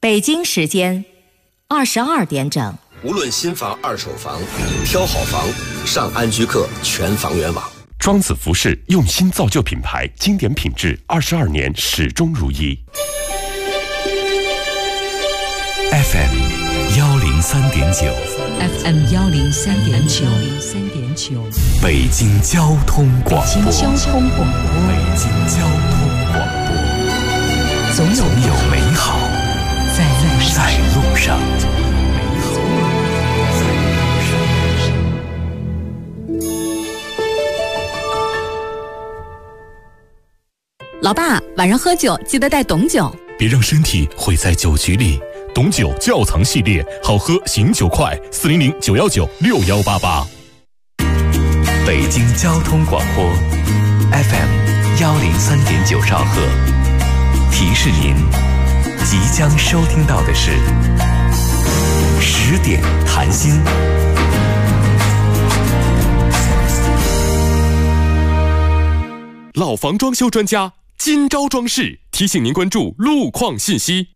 北京时间22点整。 无论新房、二手房，挑好房，上安居客全房源网。 庄子服饰用心造就品牌，经典品质，22年始终如一。 FM 103.9 FM 103.9 北京交通广播。 北京交通广播。 北京交通广播。总有美好在路上。 老爸，晚上喝酒记得带董酒， 别让身体毁在酒局里。董酒窖藏系列，好喝醒酒快，400-919-6188。 北京交通广播 FM 103.9兆赫，提示您即将收听到的是10点谈心。 老房装修专家今朝装饰提醒您关注路况信息。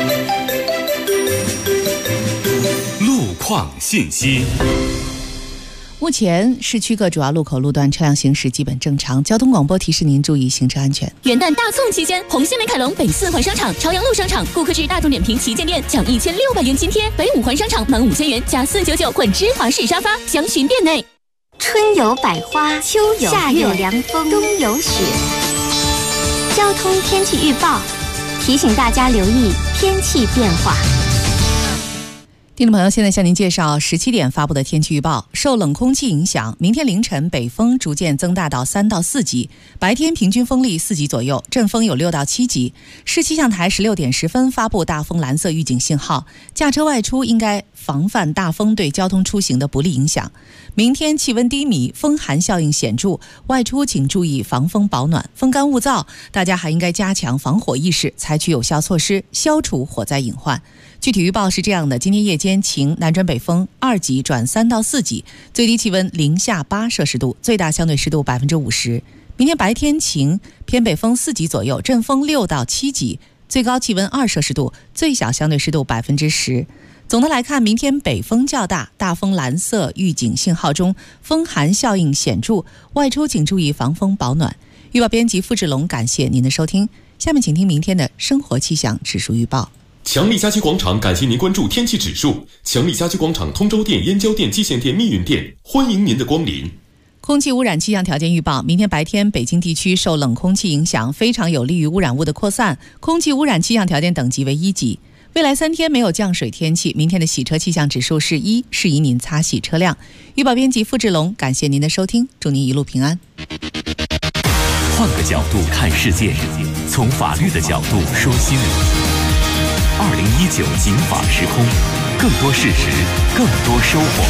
路况信息。 目前市区各主要路口路段车辆行驶基本正常，交通广播提示您注意行车安全。 元旦大送期间，红星美凯龙北4环商场、朝阳路商场、顾客至大众点评旗舰店奖1600元津贴，北5环商场满5000元加499混芝华士沙发，详询店内。 春有百花，秋有夏有凉风，冬有雪。交通天气预报提醒大家留意天气变化。 听众朋友，现在向您介绍17点发布的天气预报。受冷空气影响，明天凌晨北风逐渐增大到3到4级，白天平均风力4级左右，阵风有6到7级。市气象台16点10分发布大风蓝色预警信号，驾车外出应该防范大风对交通出行的不利影响。明天气温低迷，风寒效应显著，外出请注意防风保暖，风干物燥，大家还应该加强防火意识，采取有效措施，消除火灾隐患。具体预报是这样的：今天夜间晴，南转北风2级转3到4级，最低气温零下8摄氏度，最大相对湿度50%。明天白天晴，偏北风4级左右，阵风6到7级，最高气温2摄氏度，最小相对湿度10%。总的来看，明天北风较大，大风蓝色预警信号中，风寒效应显著，外出请注意防风保暖。预报编辑付志龙，感谢您的收听。下面请听明天的生活气象指数预报。 强力家居广场感谢您关注天气指数。强力家居广场通州店、燕郊店、蓟县店、密云店，欢迎您的光临。 空气污染气象条件预报：明天白天北京地区受冷空气影响，非常有利于污染物的扩散，空气污染气象条件等级为1级。未来3天没有降水天气，明天的洗车气象指数是1，适宜您擦洗车辆。预报编辑付志龙，感谢您的收听，祝您一路平安。 换个角度看世界，从法律的角度说新闻。2019警法时空，更多事实，更多收获。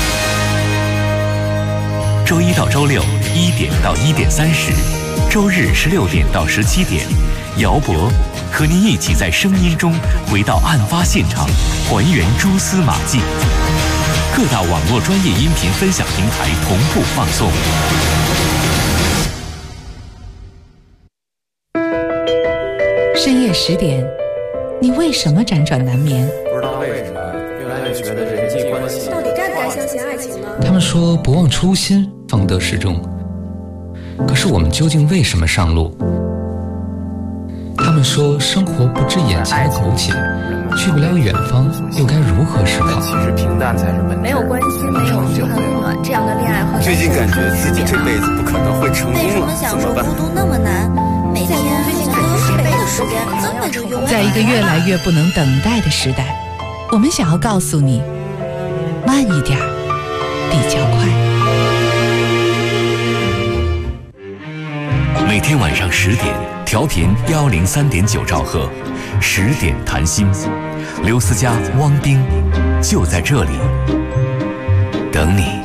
周一到周六1点到1点30，周日16点到17点，姚博和您一起在声音中回到案发现场，还原蛛丝马迹。各大网络专业音频分享平台同步放送。 深夜10点，你为什么辗转难眠？ 不知道为什么，越来越觉得人际关系到底该不该相信爱情呢？ 他们说不忘初心，方得始终。可是我们究竟为什么上路？他们说生活不止眼前的苟且，去不了远方，又该如何是好？ 其实平淡才是本质。 没有关系，没有遗憾温暖，这样的恋爱和最近感觉自己这辈子不可能会成功了， 为什么享受孤独那么难？每天最近感觉是倍的时间根本就用不了。 在一个越来越不能等待的时代，我们想要告诉你，慢一点，比较快。 每天晚上10点，调频103.9兆赫，10点谈心，刘思佳、汪冰就在这里等你。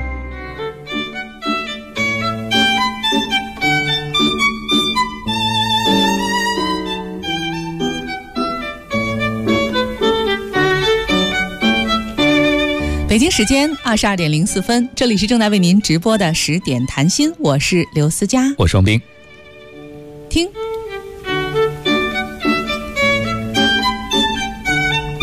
北京时间22点04分，这里是正在为您直播的10点谈心，我是刘思佳， 我是王冰。 听，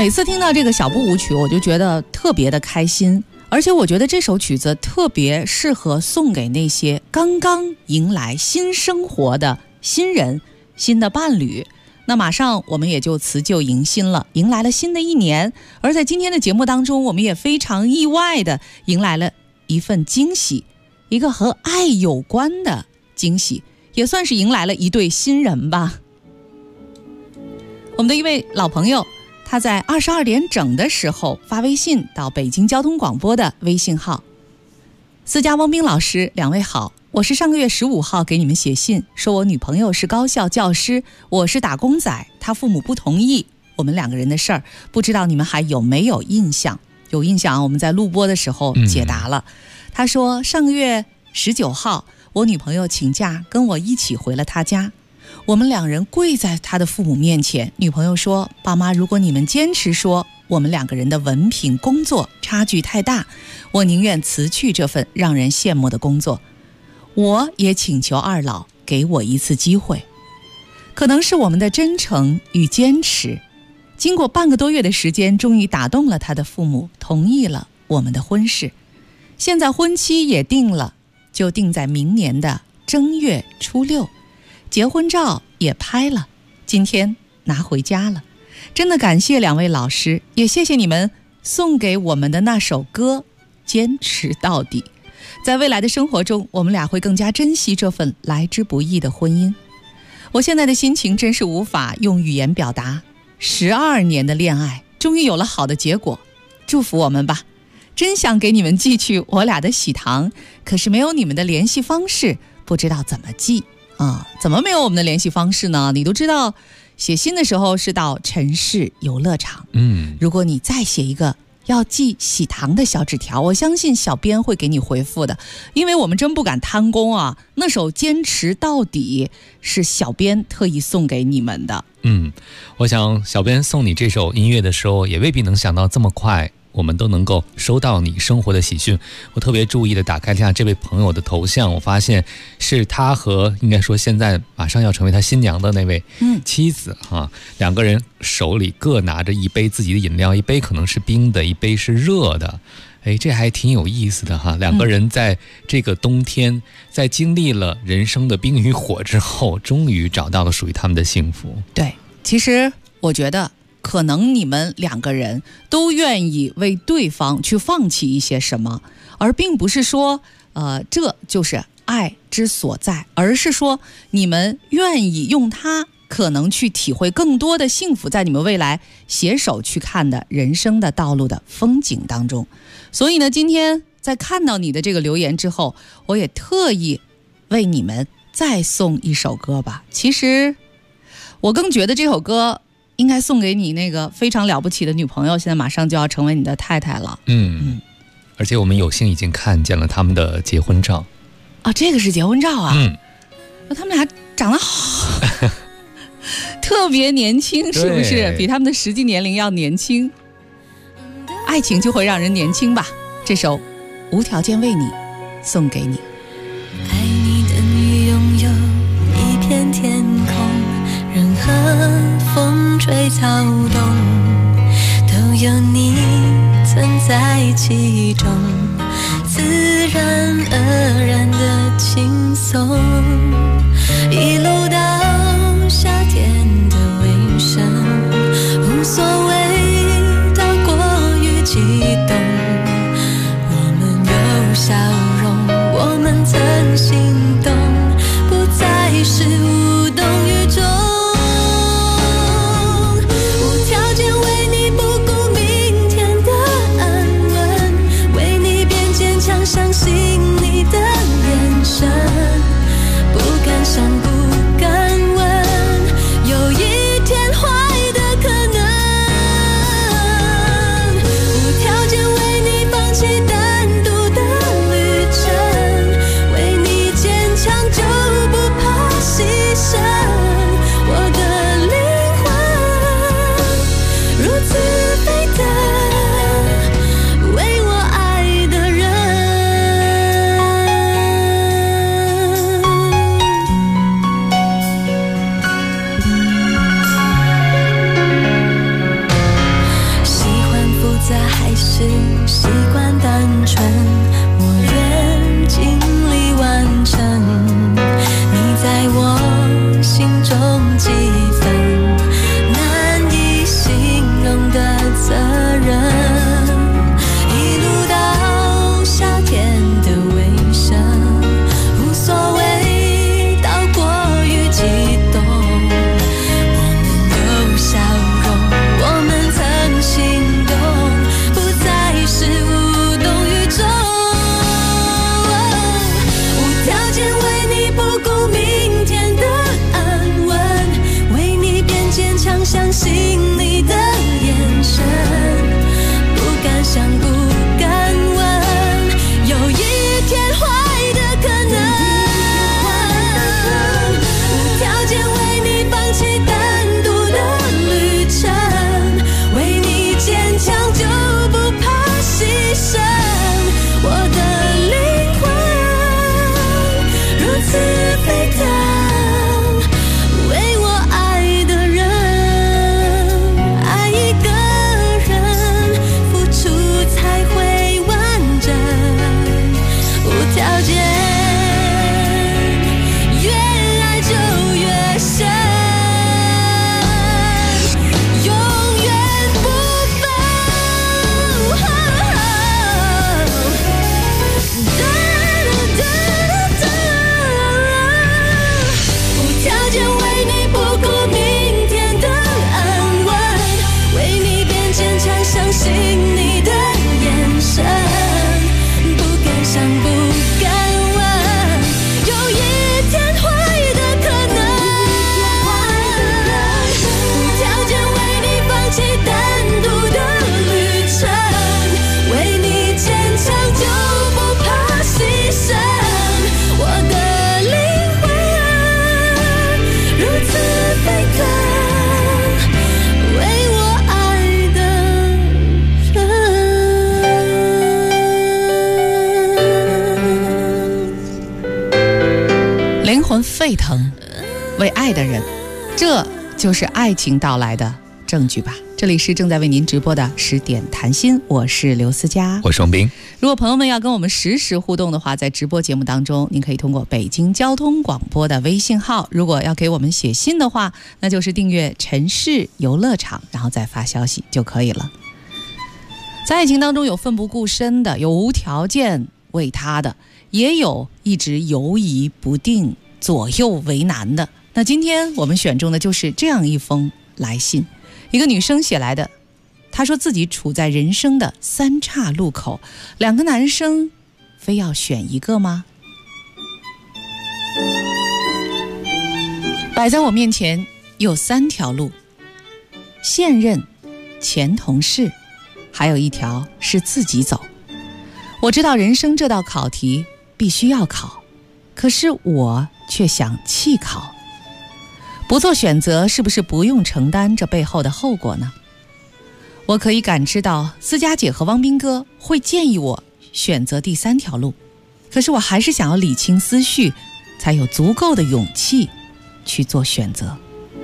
每次听到这个小步舞曲，我就觉得特别的开心，而且我觉得这首曲子特别适合送给那些刚刚迎来新生活的新人、新的伴侣。那马上我们也就辞旧迎新了，迎来了新的一年。而在今天的节目当中，我们也非常意外的迎来了一份惊喜，一个和爱有关的惊喜，也算是迎来了一对新人吧。我们的一位老朋友，他在22点整的时候发微信到北京交通广播的微信号：思佳、汪冰老师，两位好，我是上个月15号给你们写信，说我女朋友是高校教师，我是打工仔，她父母不同意我们两个人的事儿，不知道你们还有没有印象？有印象，我们在录播的时候解答了。他说上个月19号，我女朋友请假跟我一起回了她家，我们两人跪在她的父母面前，女朋友说，爸妈，如果你们坚持说我们两个人的文凭工作差距太大，我宁愿辞去这份让人羡慕的工作，我也请求二老给我一次机会。可能是我们的真诚与坚持，经过半个多月的时间，终于打动了他的父母，同意了我们的婚事。现在婚期也定了，就定在明年的正月初6，结婚照也拍了，今天拿回家了。真的感谢两位老师，也谢谢你们送给我们的那首歌，坚持到底。在未来的生活中，我们俩会更加珍惜这份来之不易的婚姻。我现在的心情真是无法用语言表达，12年的恋爱终于有了好的结果，祝福我们吧。真想给你们寄去我俩的喜糖，可是没有你们的联系方式，不知道怎么寄啊？怎么没有我们的联系方式呢？你都知道写信的时候是到城市游乐场，如果你再写一个要寄喜糖的小纸条，我相信小编会给你回复的，因为我们真不敢贪功啊。那首坚持到底是小编特意送给你们的。 我想小编送你这首音乐的时候，也未必能想到这么快我们都能够收到你生活的喜讯。我特别注意的打开一下这位朋友的头像，我发现是他和应该说现在马上要成为他新娘的那位妻子两个人手里各拿着一杯自己的饮料，一杯可能是冰的，一杯是热的。这还挺有意思的哈。两个人在这个冬天，在经历了人生的冰与火之后，终于找到了属于他们的幸福。 对，其实我觉得可能你们两个人都愿意为对方去放弃一些什么，而并不是说这就是爱之所在，而是说你们愿意用它可能去体会更多的幸福，在你们未来携手去看的人生的道路的风景当中。所以呢，今天在看到你的这个留言之后，我也特意为你们再送一首歌吧。其实我更觉得这首歌应该送给你那个非常了不起的女朋友，现在马上就要成为你的太太了。 而且我们有幸已经看见了他们的结婚照啊，这个是结婚照啊。他们俩长得好特别年轻，是不是比他们的实际年龄要年轻？爱情就会让人年轻吧。这首无条件为你送给你。 爱你等于拥有一片天空，任何风吹草动都有你存在其中，自然而然的轻松，一路到夏天的尾声，无所谓到过于激动，我们有笑容，我们曾心灵魂沸腾，为爱的人，这就是爱情到来的证据吧。这里是正在为您直播的10点谈心，我是刘思佳， 我是王斌。 如果朋友们要跟我们实时互动的话，在直播节目当中，您可以通过北京交通广播的微信号，如果要给我们写信的话，那就是订阅城市游乐场，然后再发消息就可以了。在爱情当中有奋不顾身的，有无条件为他的，也有一直犹疑不定左右为难的。那今天我们选中的就是这样一封来信，一个女生写来的。她说自己处在人生的三岔路口，2个男生非要选一个吗？摆在我面前有3条路，现任、前同事，还有一条是自己走。我知道人生这道考题必须要考，可是我却想弃考。不做选择，是不是不用承担这背后的后果呢？我可以感知到思佳姐和汪斌哥会建议我选择第3条路，可是我还是想要理清思绪，才有足够的勇气去做选择。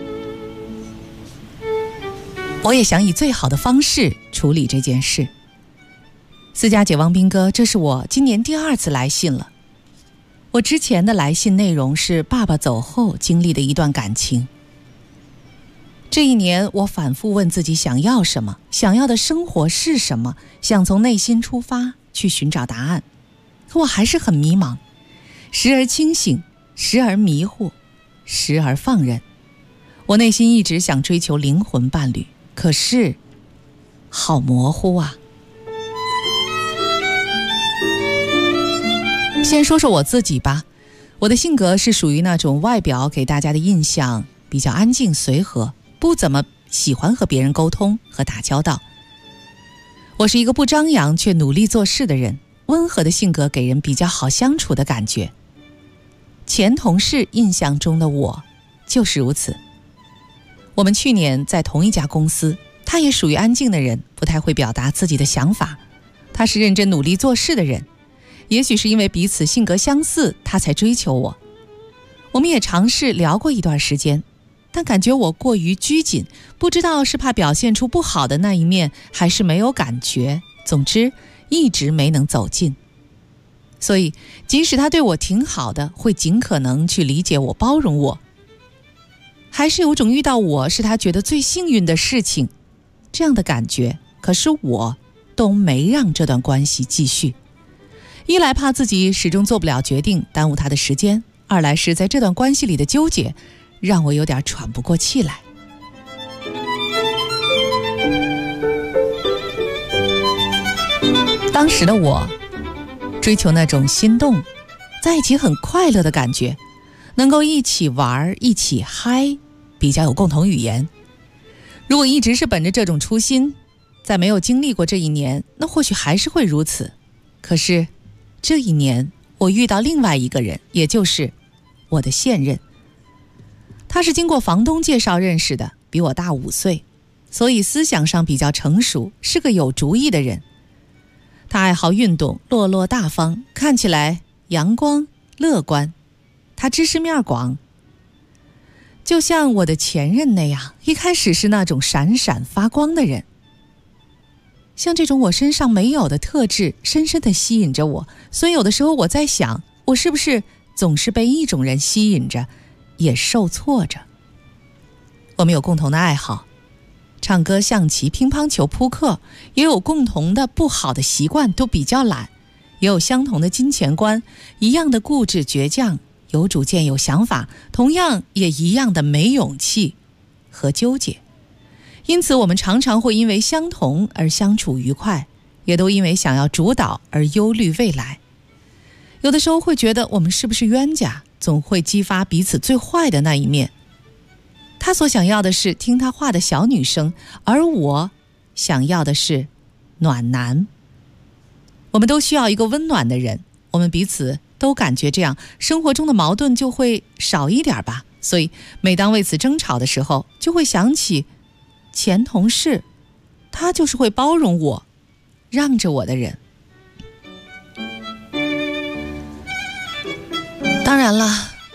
我也想以最好的方式处理这件事。思佳姐、汪斌哥，这是我今年第2次来信了。我之前的来信内容是爸爸走后经历的一段感情。这一年，我反复问自己想要什么，想要的生活是什么，想从内心出发去寻找答案。可我还是很迷茫，时而清醒，时而迷糊，时而放任。我内心一直想追求灵魂伴侣，可是好模糊啊。先说说我自己吧，我的性格是属于那种外表给大家的印象比较安静随和，不怎么喜欢和别人沟通和打交道。我是一个不张扬却努力做事的人，温和的性格给人比较好相处的感觉。前同事印象中的我就是如此。我们去年在同一家公司，他也属于安静的人，不太会表达自己的想法。他是认真努力做事的人，也许是因为彼此性格相似，他才追求我。我们也尝试聊过一段时间，但感觉我过于拘谨，不知道是怕表现出不好的那一面，还是没有感觉。总之，一直没能走近。所以，即使他对我挺好的，会尽可能去理解我、包容我，还是有种遇到我是他觉得最幸运的事情，这样的感觉。可是我都没让这段关系继续。一来怕自己始终做不了决定，耽误他的时间；二来是在这段关系里的纠结，让我有点喘不过气来。当时的我追求那种心动，在一起很快乐的感觉，能够一起玩，一起嗨，比较有共同语言。如果一直是本着这种初心，在没有经历过这一年，那或许还是会如此。可是这一年，我遇到另外一个人，也就是我的现任。他是经过房东介绍认识的，比我大5岁，所以思想上比较成熟，是个有主意的人。他爱好运动，落落大方，看起来阳光乐观。他知识面广，就像我的前任那样，一开始是那种闪闪发光的人。像这种我身上没有的特质，深深地吸引着我。所以有的时候我在想，我是不是总是被一种人吸引着，也受挫着。我们有共同的爱好，唱歌、象棋、乒乓球、扑克，也有共同的不好的习惯，都比较懒，也有相同的金钱观，一样的固执倔强，有主见有想法，同样也一样的没勇气和纠结。因此我们常常会因为相同而相处愉快，也都因为想要主导而忧虑未来。有的时候会觉得我们是不是冤家，总会激发彼此最坏的那一面。他所想要的是听他话的小女生，而我想要的是暖男。我们都需要一个温暖的人，我们彼此都感觉这样，生活中的矛盾就会少一点吧。所以每当为此争吵的时候，就会想起前同事，他就是会包容我，让着我的人。当然了，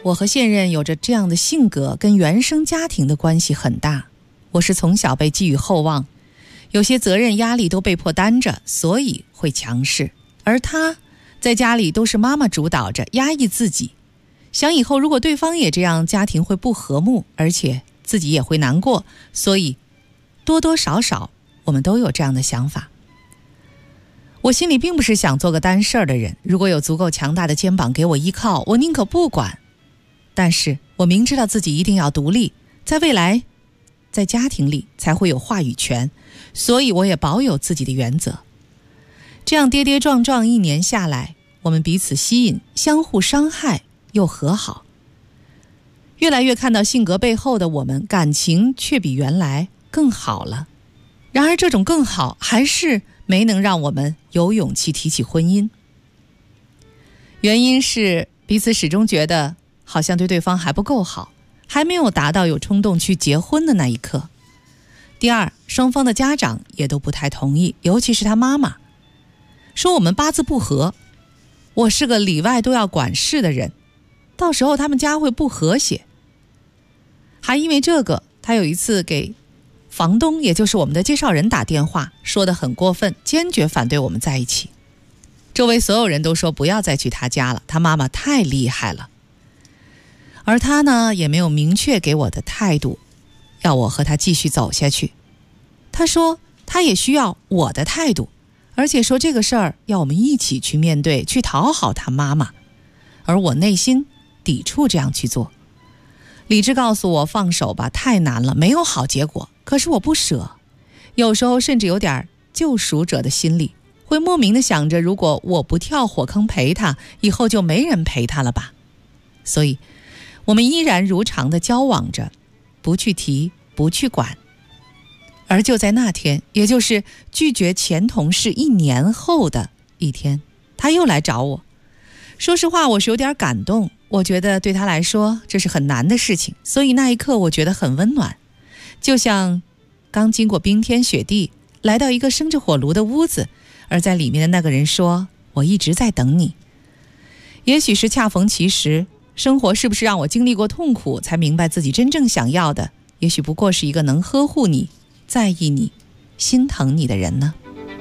我和现任有着这样的性格，跟原生家庭的关系很大。我是从小被寄予厚望，有些责任压力都被迫担着，所以会强势。而他在家里都是妈妈主导着，压抑自己，想以后如果对方也这样，家庭会不和睦，而且自己也会难过，所以多多少少我们都有这样的想法。我心里并不是想做个单事儿的人，如果有足够强大的肩膀给我依靠，我宁可不管。但是我明知道自己一定要独立，在未来在家庭里才会有话语权，所以我也保有自己的原则。这样跌跌撞撞1年下来，我们彼此吸引，相互伤害又和好。越来越看到性格背后的我们，感情却比原来更好了。然而这种更好还是没能让我们有勇气提起婚姻。原因是彼此始终觉得好像对对方还不够好，还没有达到有冲动去结婚的那一刻。第二，双方的家长也都不太同意，尤其是他妈妈，说我们八字不合，我是个里外都要管事的人，到时候他们家会不和谐。还因为这个，他有一次给房东，也就是我们的介绍人打电话，说得很过分，坚决反对我们在一起。周围所有人都说不要再去他家了，他妈妈太厉害了。而他呢，也没有明确给我的态度，要我和他继续走下去。他说他也需要我的态度，而且说这个事儿要我们一起去面对，去讨好他妈妈。而我内心抵触这样去做，理智告诉我放手吧，太难了，没有好结果。可是我不舍，有时候甚至有点救赎者的心理，会莫名的想着，如果我不跳火坑陪他，以后就没人陪他了吧。所以我们依然如常的交往着，不去提，不去管。而就在那天，也就是拒绝前同事1年后的一天，他又来找我。说实话，我是有点感动，我觉得对他来说这是很难的事情，所以那一刻我觉得很温暖，就像刚经过冰天雪地，来到一个生着火炉的屋子，而在里面的那个人说，我一直在等你。也许是恰逢其时，生活是不是让我经历过痛苦，才明白自己真正想要的，也许不过是一个能呵护你、在意你、心疼你的人呢？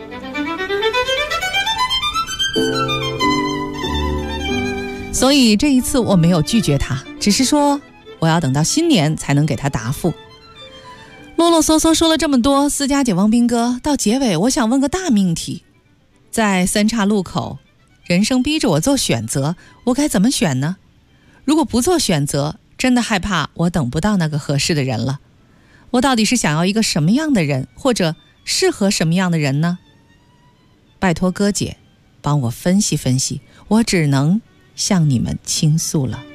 所以这一次我没有拒绝他，只是说我要等到新年才能给他答复。啰啰嗦嗦说了这么多，私家姐汪斌哥，到结尾我想问个大命题，在三岔路口，人生逼着我做选择，我该怎么选呢？如果不做选择，真的害怕我等不到那个合适的人了。我到底是想要一个什么样的人，或者适合什么样的人呢？拜托哥姐帮我分析分析，我只能向你们倾诉了。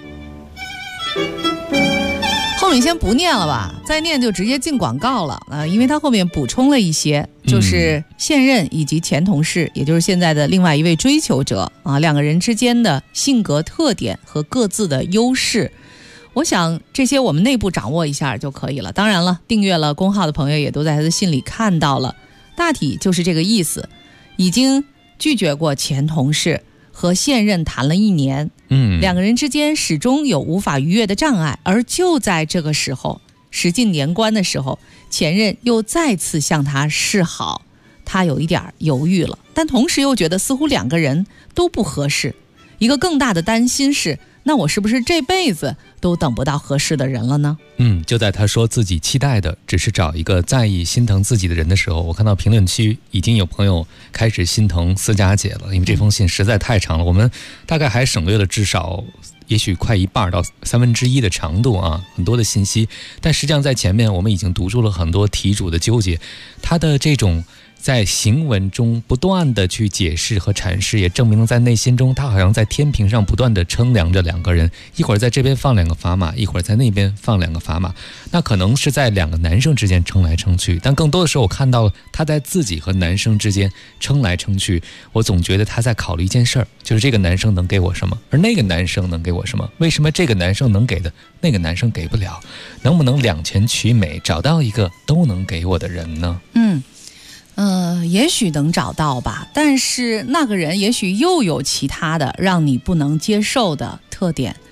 后面先不念了吧，再念就直接进广告了因为他后面补充了一些，就是现任以及前同事，也就是现在的另外一位追求者两个人之间的性格特点和各自的优势。我想这些我们内部掌握一下就可以了。当然了，订阅了公号的朋友也都在他的信里看到了，大体就是这个意思。已经拒绝过前同事，和现任谈了1年，两个人之间始终有无法逾越的障碍。而就在这个时候，时近年关的时候，前任又再次向他示好，他有一点犹豫了，但同时又觉得似乎两个人都不合适。一个更大的担心是，那我是不是这辈子都等不到合适的人了呢？ 就在他说自己期待的只是找一个在意心疼自己的人的时候，我看到评论区已经有朋友开始心疼思佳姐了，因为这封信实在太长了，我们大概还省略了至少也许快1半到1/3的长度很多的信息，但实际上在前面我们已经读出了很多题主的纠结，他的这种在行文中不断的去解释和阐释，也证明了在内心中他好像在天平上不断的称量着两个人，一会儿在这边放2个砝码，一会儿在那边放2个砝码，那可能是在2个男生之间称来称去，但更多的时候我看到他在自己和男生之间称来称去。我总觉得他在考虑一件事儿，就是这个男生能给我什么，而那个男生能给我什么，为什么这个男生能给的那个男生给不了，能不能两全其美，找到一个都能给我的人呢？ 也许能找到吧，但是那个人也许又有其他的让你不能接受的特点。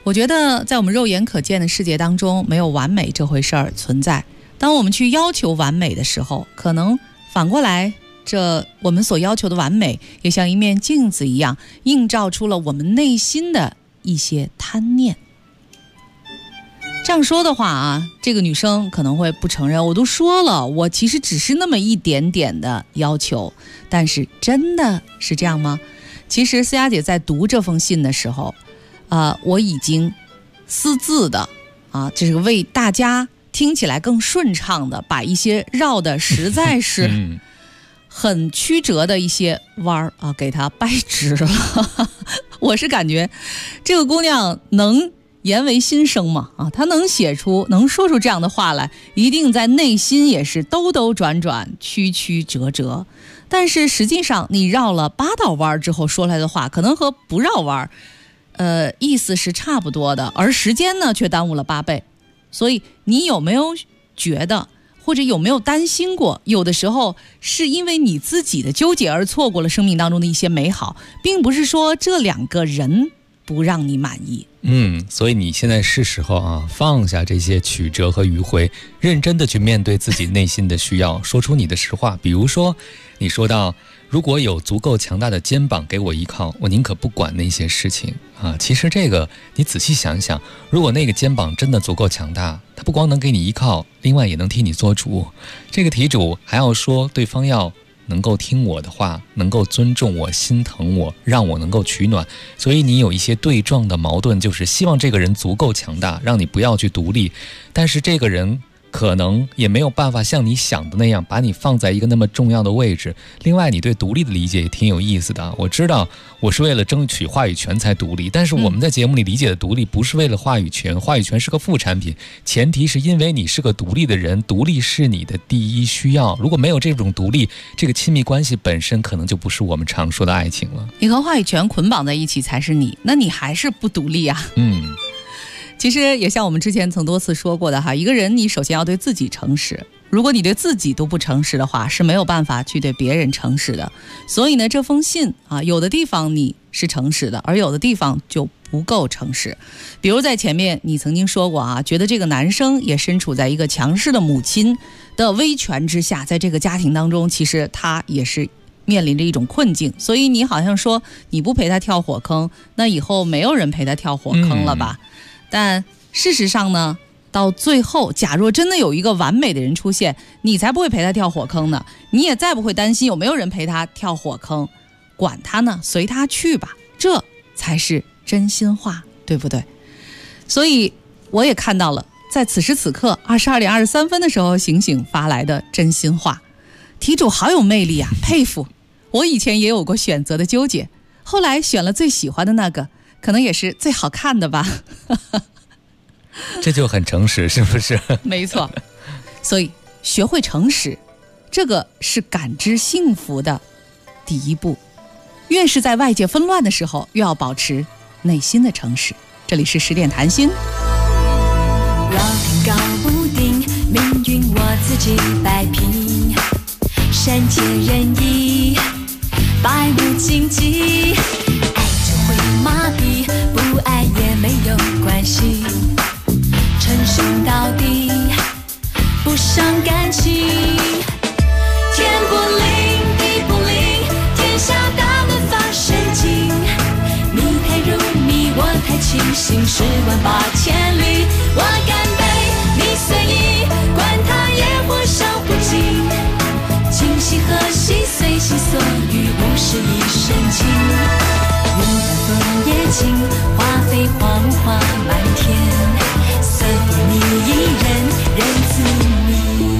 我觉得在我们肉眼可见的世界当中，没有完美这回事儿存在。当我们去要求完美的时候，可能反过来，这我们所要求的完美也像一面镜子一样，映照出了我们内心的一些贪念。这样说的话啊，这个女生可能会不承认，我都说了，我其实只是那么一点点的要求。但是真的是这样吗？其实思雅姐在读这封信的时候，我已经私自的这是为大家听起来更顺畅的，把一些绕的实在是很曲折的一些弯给它掰直了。我是感觉这个姑娘能言为心声嘛，她能说出这样的话来，一定在内心也是兜兜转转，曲曲折折。但是实际上你绕了8道弯之后说来的话，可能和不绕弯意思是差不多的，而时间呢却耽误了8倍。所以你有没有觉得，或者有没有担心过，有的时候是因为你自己的纠结而错过了生命当中的一些美好，并不是说这2个人不让你满意。 所以你现在是时候放下这些曲折和迂回，认真的去面对自己内心的需要，说出你的实话。比如说你说到，如果有足够强大的肩膀给我依靠，我宁可不管那些事情其实这个你仔细想想，如果那个肩膀真的足够强大，它不光能给你依靠，另外也能替你做主。这个题主还要说对方要能够听我的话，能够尊重我，心疼我，让我能够取暖。所以你有一些对撞的矛盾，就是希望这个人足够强大，让你不要去独立，但是这个人可能也没有办法像你想的那样把你放在一个那么重要的位置。另外你对独立的理解也挺有意思的，我知道我是为了争取话语权才独立，但是我们在节目里理解的独立不是为了话语权，话语权是个副产品，前提是因为你是个独立的人，独立是你的第一需要。如果没有这种独立，这个亲密关系本身可能就不是我们常说的爱情了。 你和话语权捆绑在一起才是你，那你还是不独立啊。其实也像我们之前曾多次说过的一个人你首先要对自己诚实，如果你对自己都不诚实的话，是没有办法去对别人诚实的。所以呢，这封信有的地方你是诚实的，而有的地方就不够诚实。比如在前面你曾经说过觉得这个男生也身处在一个强势的母亲的威权之下，在这个家庭当中其实他也是面临着一种困境，所以你好像说你不陪他跳火坑，那以后没有人陪他跳火坑了吧。但事实上呢，到最后假若真的有一个完美的人出现，你才不会陪他跳火坑呢，你也再不会担心有没有人陪他跳火坑，管他呢，随他去吧，这才是真心话，对不对？所以我也看到了在此时此刻22点23分的时候醒醒发来的真心话。题主好有魅力啊，佩服。我以前也有过选择的纠结，后来选了最喜欢的那个，可能也是最好看的吧。 这就很诚实，是不是？ 没错。所以学会诚实，这个是感知幸福的第一步。越是在外界纷乱的时候，越要保持内心的诚实。这里是10点谈心。 老天搞不定，命运我自己摆平，善解人意，百无禁忌，爱就会麻痹，不爱也没有关系，称兄道弟，不伤感情。天不灵，地不灵，天下大乱发神经，你太入迷，我太清醒，10万8千里，我干杯，你随意，管他野火烧不尽，今夕何夕，随心所欲，51深情。云淡风也轻，花飞黄花满天，随你一人，人自迷。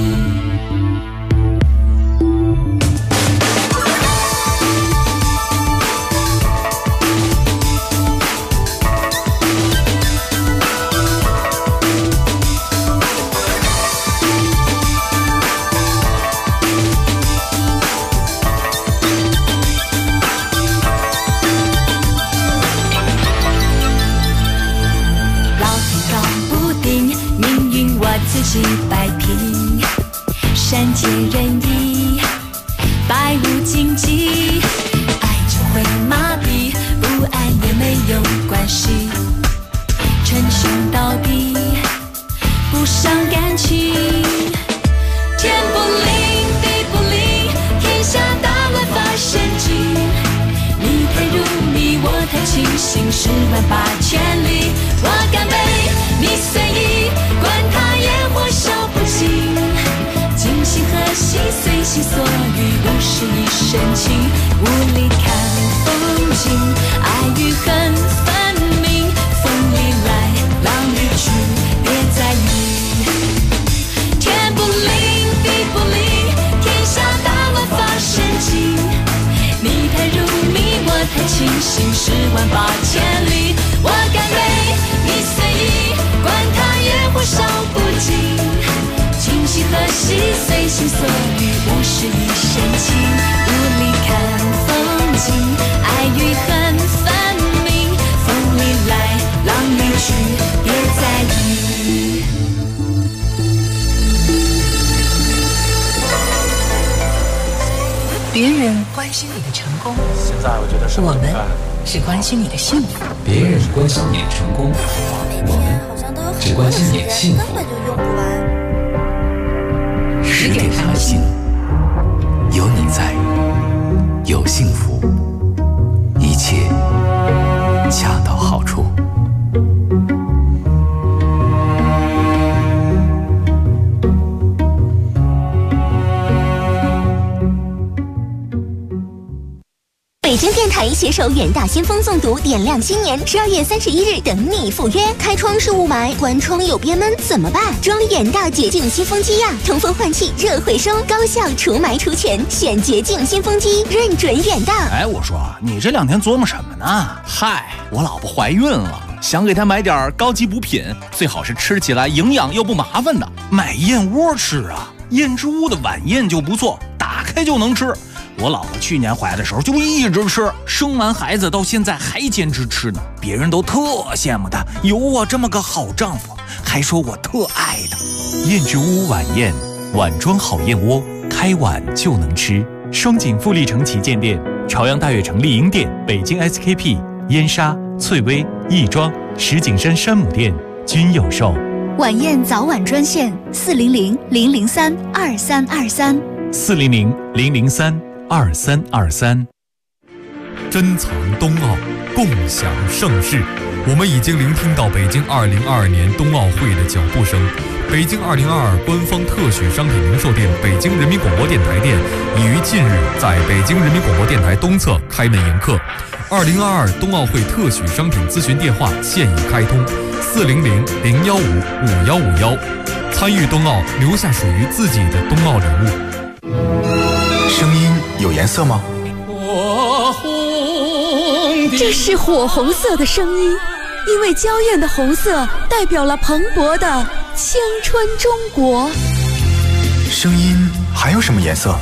自己摆平，善解人意，百无禁忌，爱就会麻痹，不爱也没有关系， 路上感情。天不灵，地不灵，天下大乱发神经。你太入迷，我太清醒，108000里，我干杯，你随意，管他烟火烧不尽。尽心和心，随心所欲，51深情，雾里看风景，爱与恨分明，风里来，浪里去，别在意。天不灵，地不灵，天下大乱发神经。你太入迷，我太清醒，108000里，我干杯，你随意，管他烟火烧不尽。尽心和心，随心所欲，51深情，雾里看风景，爱与恨分明，风里来，浪里去，别在意。 别人关心你的成功， 现在我觉得我们是关心你的幸福。 别人关心你的成功，我们只关心你的幸福。 根本就用不完。 10点上心，有你在，有幸福，一切恰到好处。 北京电台携手远大先锋诵读，点亮新年，12月31日等你赴约。开窗是雾霾，关窗有憋闷怎么办？装远大洁净新风机呀，通风换气，热回收，高效除霾除醛，选洁净新风机，认准远大。 哎，我说你这2天琢磨什么呢？嗨，我老婆怀孕了，想给她买点高级补品，最好是吃起来营养又不麻烦的。买燕窝吃啊，燕之屋的晚宴就不错，打开就能吃。我老婆去年怀的时候就一直吃，生完孩子到现在还坚持吃呢，别人都特羡慕她有我这么个好丈夫，还说我特爱她。 燕之屋晚宴，碗装好燕窝，开碗就能吃。双井富力城旗舰店、朝阳大悦城丽婴店、北京 SKP、燕莎、翠微、亦庄、石景山山姆店均有售。 晚宴早晚专线400-003-2323。 400-003-2323。 珍藏冬奥，共享盛世。我们已经聆听到北京2022年冬奥会的脚步声。北京2022官方特许商品零售店北京人民广播电台店已于近日在北京人民广播电台东侧开门迎客。2022冬奥会特许商品咨询电话现已开通，400-015-5151。参与冬奥，留下属于自己的冬奥礼物。 声音有颜色吗？ 这是火红色的声音，因为娇艳的红色代表了蓬勃的青春中国。 声音还有什么颜色？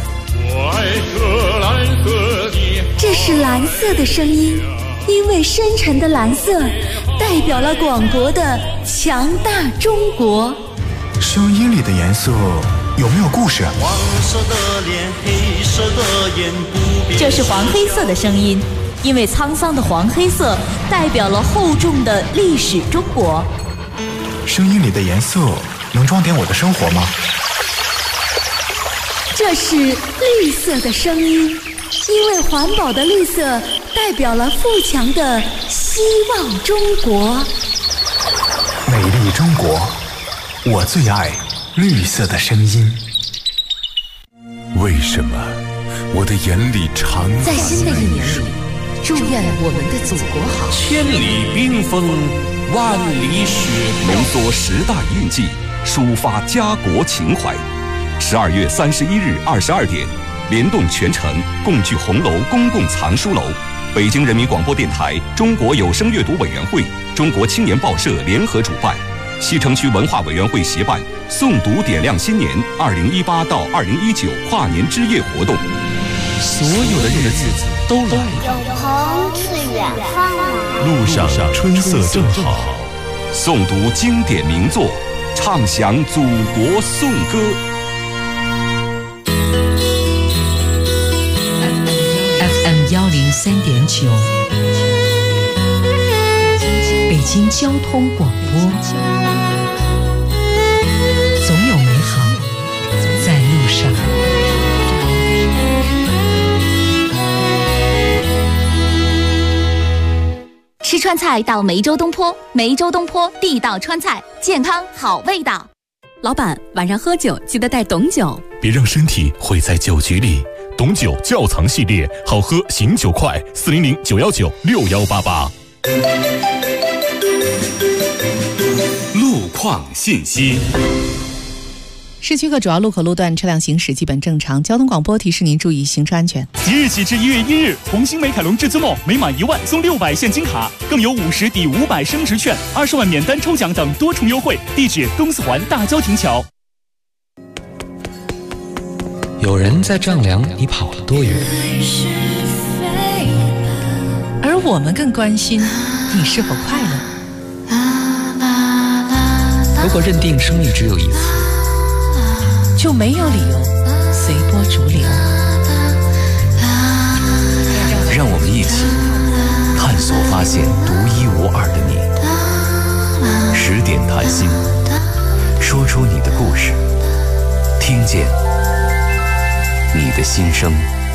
这是蓝色的声音，因为深沉的蓝色代表了广博的强大中国。 声音里的颜色有没有故事？ 黄色的脸，黑色的眼，不变。 这是黄黑色的声音，因为沧桑的黄黑色代表了厚重的历史中国。 声音里的颜色能装点我的生活吗？ 这是绿色的声音，因为环保的绿色代表了富强的希望中国。 美丽中国，我最爱绿色的声音。 为什么我的眼里常在新的一年里，祝愿我们的祖国好。 千里冰封，万里雪浓缩10大印记，抒发家国情怀。12月31日22点，联动全城，共聚红楼公共藏书楼。北京人民广播电台、中国有声阅读委员会、中国青年报社联合主办，西城区文化委员会协办诵读点亮新年2018到2019跨年之夜活动。 所有的日子都来了， 有朋自远方来， 路上春色正好。 诵读经典名作，唱响祖国颂歌。 103.9，北京交通广播。 吃川菜到梅州东坡，梅州东坡地道川菜，健康好味道。 老板，晚上喝酒记得带董酒， 别让身体毁在酒局里。董酒窖藏系列，好喝醒酒快，400-919-6188。 路况信息。 市区各主要路口路段车辆行驶基本正常，交通广播提示您注意行车安全。 即日起至1月1日，红星美凯龙至尊梦每满1万送600现金卡，更有50抵500升值券、20万免单抽奖等多重优惠。地址：东四环大郊亭桥。 有人在丈量你跑了多远， 而我们更关心你是否快乐。 如果认定生命只有一次， 就没有理由随波逐流。 让我们一起探索发现独一无二的你。10点谈心，说出你的故事，听见你的心声。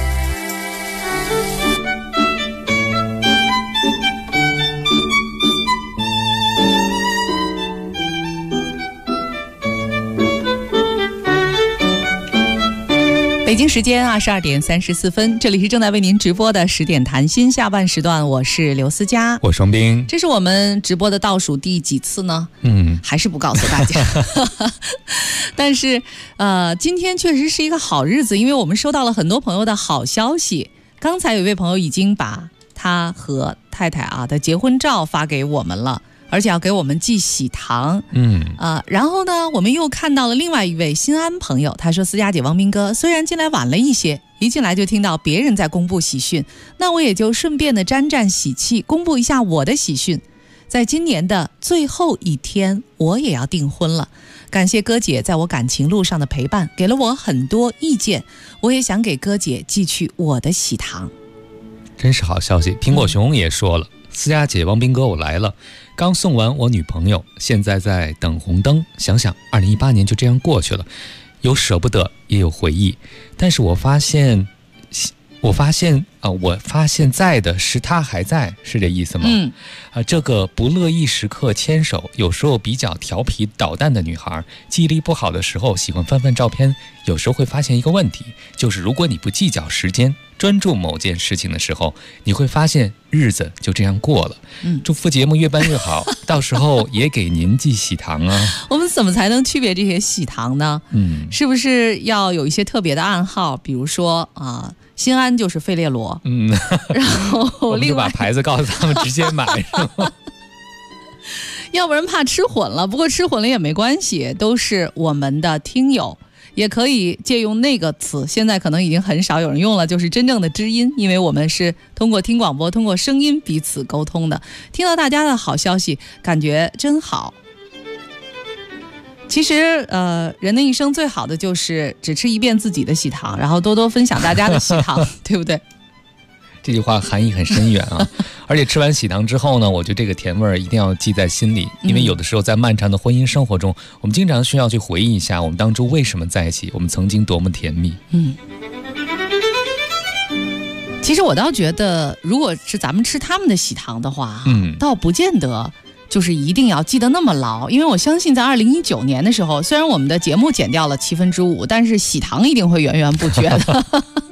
北京时间22点34分，这里是正在为您直播的10点谈心下半时段，我是刘思佳， 我双冰。 这是我们直播的倒数第几次呢？还是不告诉大家。但是今天确实是一个好日子，因为我们收到了很多朋友的好消息。刚才有一位朋友已经把他和太太的结婚照发给我们了，而且要给我们寄喜糖。然后呢，我们又看到了另外一位新安朋友，他说：思佳姐、王斌哥，虽然进来晚了一些，一进来就听到别人在公布喜讯，那我也就顺便的沾沾喜气，公布一下我的喜讯。在今年的最后一天，我也要订婚了。感谢哥姐在我感情路上的陪伴，给了我很多意见，我也想给哥姐寄去我的喜糖。 真是好消息。苹果熊也说了，思佳姐、王斌哥，我来了，刚送完我女朋友，现在在等红灯。想想2018年就这样过去了，有舍不得，也有回忆，但是我发现在的是他还在，是这意思吗？这个不乐意时刻牵手，有时候比较调皮捣蛋的女孩，记忆力不好的时候喜欢翻翻照片，有时候会发现一个问题，就是如果你不计较时间，专注某件事情的时候，你会发现日子就这样过了。祝福节目越办越好，到时候也给您寄喜糖啊。 我们怎么才能区别这些喜糖呢？是不是要有一些特别的暗号？比如说新安就是费列罗，然后我们就把牌子告诉他们直接买，是吗？ 要不然怕吃混了。不过吃混了也没关系，都是我们的听友，也可以借用那个词，现在可能已经很少有人用了，就是真正的知音，因为我们是通过听广播，通过声音彼此沟通的。听到大家的好消息，感觉真好。其实人的一生最好的就是只吃一遍自己的喜糖，然后多多分享大家的喜糖，对不对？ 这句话含义很深远啊！而且吃完喜糖之后呢，我觉得这个甜味儿一定要记在心里，因为有的时候在漫长的婚姻生活中，我们经常需要去回忆一下我们当初为什么在一起，我们曾经多么甜蜜。 其实我倒觉得，如果是咱们吃他们的喜糖的话，倒不见得就是一定要记得那么牢，因为我相信在2019年的时候，虽然我们的节目减掉了5/7，但是喜糖一定会源源不绝的。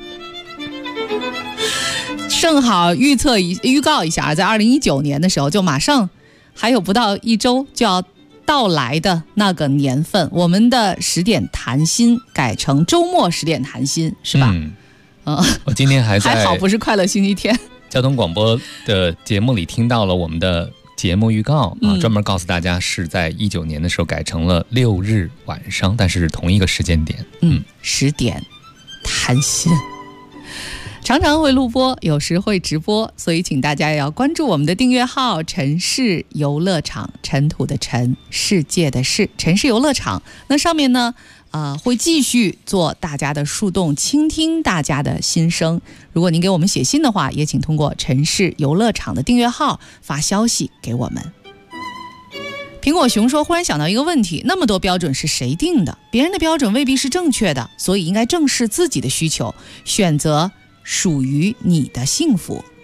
正好预告一下，在2019年的时候，就马上还有不到1周就要到来的那个年份，我们的10点谈心改成周末10点谈心，是吧？ 我今天还好不是快乐星期天交通广播的节目里听到了我们的节目预告专门告诉大家是在19年的时候改成了6日晚上，但是同一个时间点。 10点谈心。常常会录播，有时会直播，所以请大家也要关注我们的订阅号城市游乐场，尘土的尘，世界的世，城市游乐场。那上面呢会继续做大家的树洞，倾听大家的心声。如果您给我们写信的话，也请通过城市游乐场的订阅号发消息给我们。苹果熊说，忽然想到一个问题，那么多标准是谁定的？别人的标准未必是正确的，所以应该正视自己的需求，选择属于你的幸福。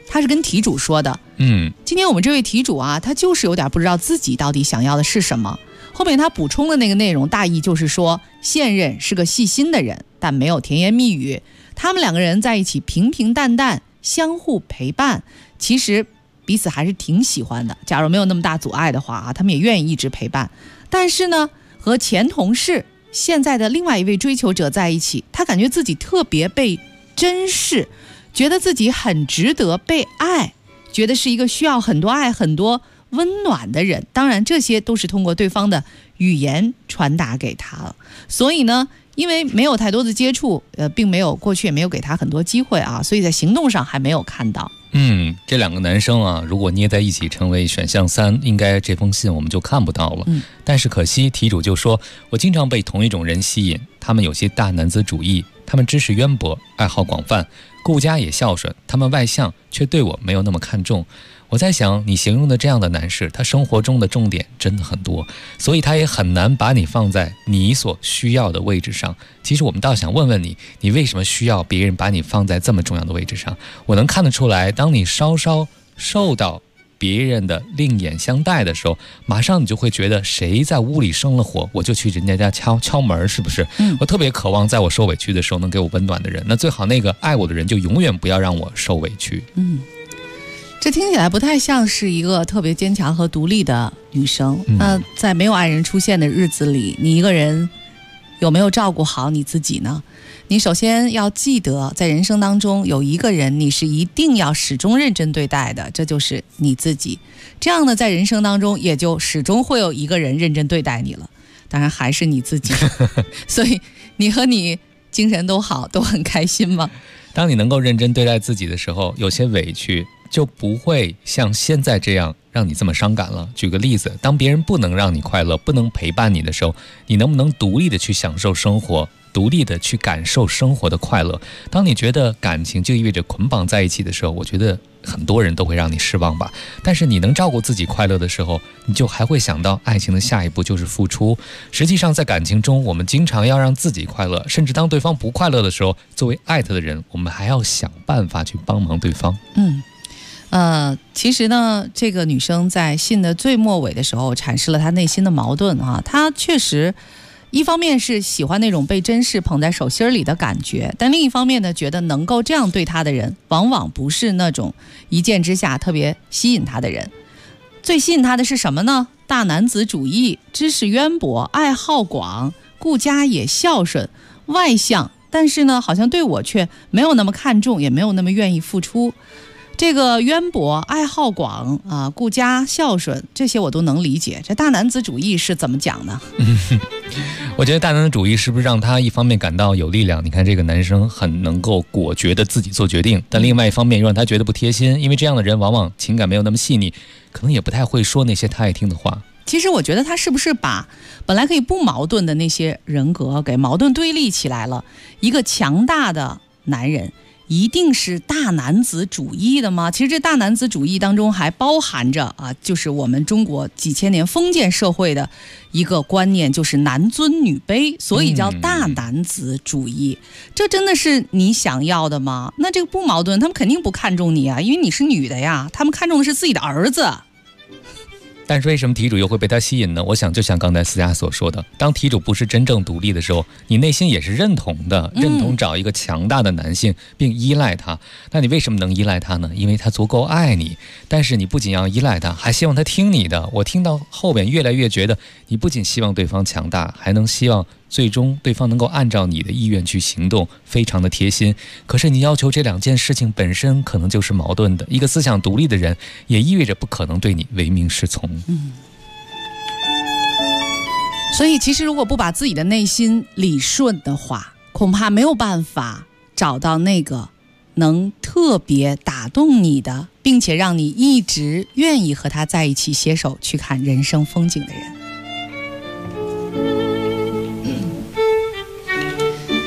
他是跟题主说的。今天我们这位题主啊，他就是有点不知道自己到底想要的是什么。后面他补充的那个内容大意就是说，现任是个细心的人，但没有甜言蜜语，他们两个人在一起平平淡淡，相互陪伴，其实彼此还是挺喜欢的。假如没有那么大阻碍的话啊，他们也愿意一直陪伴。但是呢，和前同事现在的另外一位追求者在一起，他感觉自己特别被珍视，觉得自己很值得被爱，觉得是一个需要很多爱很多温暖的人。当然这些都是通过对方的语言传达给他了。所以呢，因为没有太多的接触，并没有过去也没有给他很多机会啊，所以在行动上还没有看到。 这两个男生啊，如果捏在一起成为选项3，应该这封信我们就看不到了。但是可惜题主就说，我经常被同一种人吸引，他们有些大男子主义，他们知识渊博，爱好广泛，顾家也孝顺，他们外向，却对我没有那么看重。我在想，你形容的这样的男士，他生活中的重点真的很多，所以他也很难把你放在你所需要的位置上。其实我们倒想问问你，你为什么需要别人把你放在这么重要的位置上？我能看得出来，当你稍稍受到别人的另眼相待的时候，马上你就会觉得谁在屋里生了火，我就去人家家敲门，是不是？我特别渴望在我受委屈的时候能给我温暖的人，那最好那个爱我的人就永远不要让我受委屈。 这听起来不太像是一个特别坚强和独立的女生。那在没有爱人出现的日子里，你一个人有没有照顾好你自己呢？你首先要记得，在人生当中有一个人你是一定要始终认真对待的，这就是你自己。这样呢，在人生当中也就始终会有一个人认真对待你了，当然还是你自己。所以你和你精神都好，都很开心吗？ 当你能够认真对待自己的时候，有些委屈就不会像现在这样让你这么伤感了。举个例子，当别人不能让你快乐，不能陪伴你的时候，你能不能独立的去享受生活，独立的去感受生活的快乐？当你觉得感情就意味着捆绑在一起的时候，我觉得很多人都会让你失望吧。但是你能照顾自己快乐的时候，你就还会想到爱情的下一步就是付出。实际上在感情中，我们经常要让自己快乐，甚至当对方不快乐的时候，作为爱他的人，我们还要想办法去帮忙对方。 其实呢，这个女生在信的最末尾的时候阐释了她内心的矛盾啊。她确实一方面是喜欢那种被珍视捧在手心里的感觉，但另一方面呢，觉得能够这样对她的人往往不是那种一见之下特别吸引她的人。最吸引她的是什么呢？大男子主义，知识渊博，爱好广，顾家也孝顺，外向，但是呢好像对我却没有那么看重，也没有那么愿意付出。这个渊博、爱好广啊、顾家孝顺，这些我都能理解。这大男子主义是怎么讲呢？ 我觉得大男子主义是不是让他一方面感到有力量？你看这个男生很能够果决的自己做决定，但另外一方面又让他觉得不贴心，因为这样的人往往情感没有那么细腻，可能也不太会说那些他爱听的话。 其实我觉得他是不是把本来可以不矛盾的那些人格给矛盾对立起来了？一个强大的男人一定是大男子主义的吗？其实这大男子主义当中还包含着就是我们中国几千年封建社会的一个观念，就是男尊女卑，所以叫大男子主义。这真的是你想要的吗？那这个不矛盾，他们肯定不看重你啊，因为你是女的呀，他们看重的是自己的儿子。 但是为什么题主又会被他吸引呢？我想就像刚才思佳所说的，当题主不是真正独立的时候，你内心也是认同的，认同找一个强大的男性并依赖他。那你为什么能依赖他呢？因为他足够爱你。但是你不仅要依赖他，还希望他听你的。我听到后边越来越觉得，你不仅希望对方强大，还能希望最终对方能够按照你的意愿去行动，非常的贴心。可是你要求这两件事情本身可能就是矛盾的。一个思想独立的人，也意味着不可能对你唯命是从。 所以其实如果不把自己的内心理顺的话，恐怕没有办法找到那个能特别打动你的，并且让你一直愿意和他在一起携手去看人生风景的人。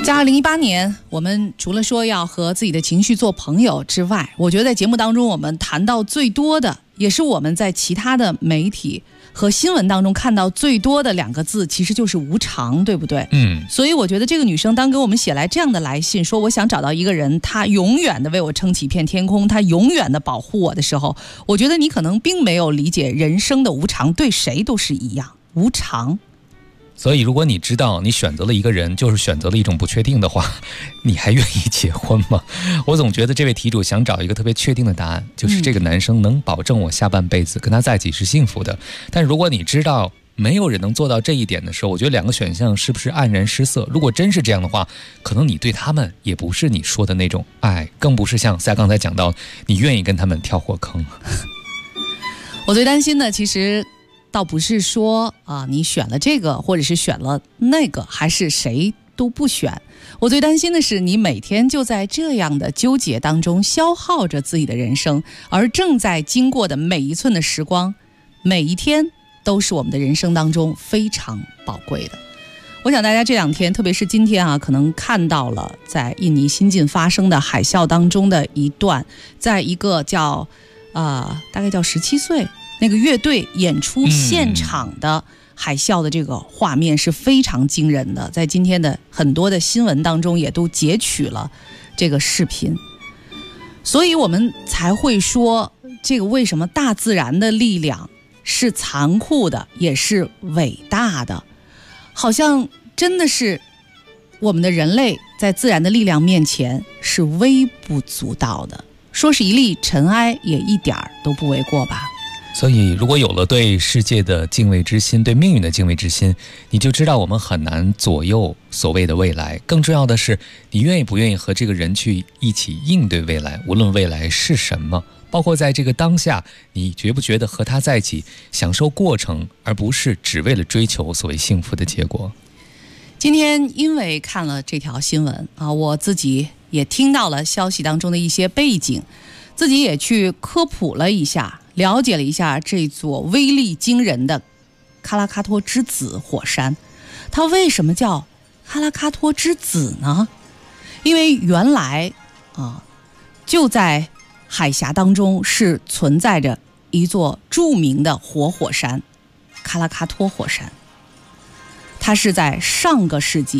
在2018年，我们除了说要和自己的情绪做朋友之外，我觉得在节目当中我们谈到最多的，也是我们在其他的媒体和新闻当中看到最多的2个字，其实就是无常，对不对？所以我觉得这个女生当给我们写来这样的来信，说我想找到一个人，他永远的为我撑起一片天空，他永远的保护我的时候，我觉得你可能并没有理解人生的无常，对谁都是一样无常。 所以如果你知道你选择了一个人就是选择了一种不确定的话，你还愿意结婚吗？我总觉得这位题主想找一个特别确定的答案，就是这个男生能保证我下半辈子跟他在一起是幸福的。但如果你知道没有人能做到这一点的时候，我觉得2个选项是不是黯然失色？如果真是这样的话，可能你对他们也不是你说的那种爱，更不是像赛刚才讲到你愿意跟他们跳火坑。 我最担心的其实倒不是说你选了这个或者是选了那个，还是谁都不选。我最担心的是你每天就在这样的纠结当中消耗着自己的人生，而正在经过的每一寸的时光，每一天都是我们的人生当中非常宝贵的。我想大家这2天，特别是今天可能看到了在印尼新近发生的海啸当中的一段，在一个叫大概叫17岁那个乐队演出现场的海啸的这个画面是非常惊人的，在今天的很多的新闻当中也都截取了这个视频。所以我们才会说，这个为什么大自然的力量是残酷的也是伟大的，好像真的是我们的人类在自然的力量面前是微不足道的，说是一粒尘埃也一点都不为过吧。 所以如果有了对世界的敬畏之心，对命运的敬畏之心，你就知道我们很难左右所谓的未来。更重要的是，你愿意不愿意和这个人去一起应对未来，无论未来是什么，包括在这个当下，你觉不觉得和他在一起享受过程，而不是只为了追求所谓幸福的结果。 今天因为看了这条新闻我自己也听到了消息当中的一些背景，自己也去科普了一下，了解了一下这座威力惊人的喀拉喀托之子火山。它为什么叫喀拉喀托之子呢？因为原来就在海峡当中是存在着一座著名的活火山——喀拉喀托火山。它是在上世纪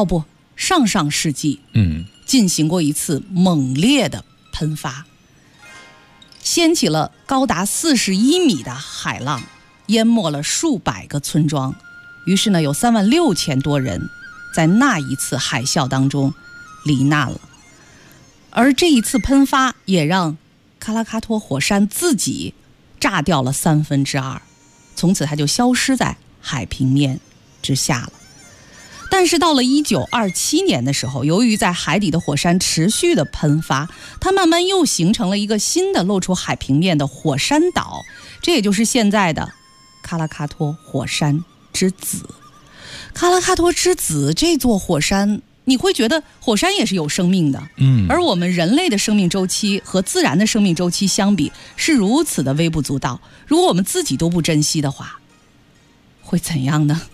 进行过一次猛烈的喷发，掀起了高达41米的海浪，淹没了数百个村庄。于是呢，有36000多人在那一次海啸当中罹难了。而这一次喷发也让喀拉喀托火山自己炸掉了2/3，从此它就消失在海平面之下了。但是到了1927年的时候，由于在海底的火山持续的喷发，它慢慢又形成了一个新的露出海平面的火山岛，这也就是现在的喀拉喀托火山之子。喀拉喀托之子这座火山，你会觉得火山也是有生命的，而我们人类的生命周期和自然的生命周期相比是如此的微不足道，如果我们自己都不珍惜的话，会怎样呢？